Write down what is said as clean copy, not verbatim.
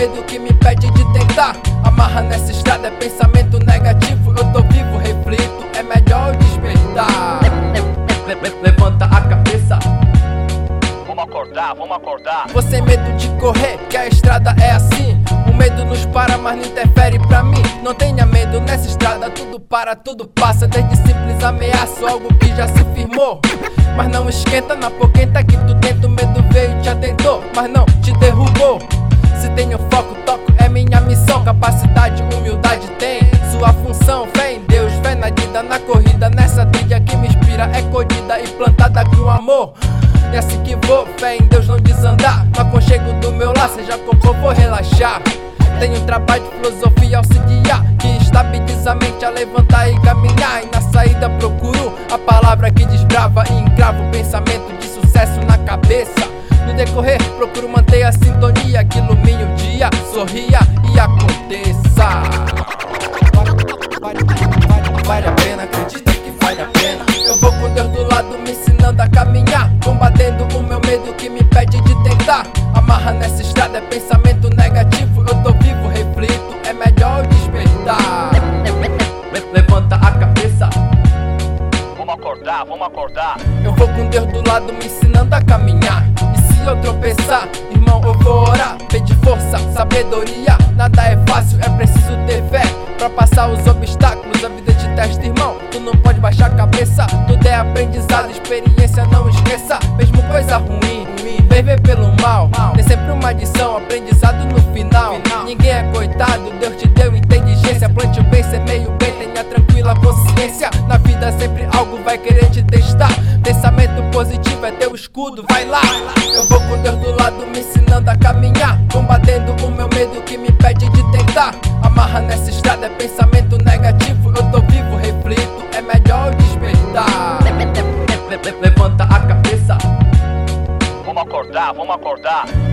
medo que me impede de tentar. Amarra nessa estrada é pensamento negativo. Eu tô vivo, reflito, é melhor eu despertar. Levanta a cabeça, Vamos acordar, vamos acordar. vou sem medo de correr, que a estrada é assim. O medo nos para, mas não interfere pra mim. Não tenha medo nessa estrada, tudo para, tudo passa. Desde simples ameaça, algo que já se firmou. Mas não esquenta na poquenta que tu tenta. O medo veio e te atentou, mas não te derrubou. Se tenho foco, toco, é minha missão. Capacidade, humildade tem sua função. Fé em Deus, fé na vida, na corrida. Nessa trilha que me inspira, é colhida e plantada com amor. É assim que vou, fé em Deus não desandar. No aconchego do meu lar, seja como for, vou relaxar. Tenho trabalho de filosofia auxiliar, que estabiliza a mente a levantar e caminhar. E na saída procuro a palavra que desbrava e encrava o pensamento de sucesso na cabeça. No decorrer procuro manter a sintonia que ilumine o dia, sorria e aconteça. Vale a pena, acredita que vale a pena. Eu vou com Deus do lado me ensinando a caminhar, combatendo o meu medo que me impede de tentar. Amarra nessa estrada é pensamento negativo. Eu tô vivo, reflito, é melhor eu despertar. Levanta a cabeça, Vamos acordar, vamos acordar. eu vou com Deus do lado me ensinando a caminhar. E se eu tropeçar, irmão, eu vou orar, pedir força, sabedoria. Nada é fácil, é preciso ter fé pra passar os obstáculos. A vida te testa, irmão, tu não pode baixar a cabeça. Tudo é aprendizado, experiência, não esqueça. Mesmo coisa ruim, viver pelo mal, tem sempre uma adição, aprendizado no final. Ninguém é coitado, Deus te deu inteligência. Plante o bem, semeie o bem, tenha tranquila consciência. Na vida sempre algo vai querer te testar. Pensamento positivo é teu escudo, vai lá. Eu vou com Deus do lado me ensinando a caminhar, combatendo o meu medo que me impede de tentar. Amarra nessa estrada é pensamento negativo. Eu tô vivo, reflito, é melhor eu despertar. Levanta a cabeça, Vamos acordar, vamos acordar.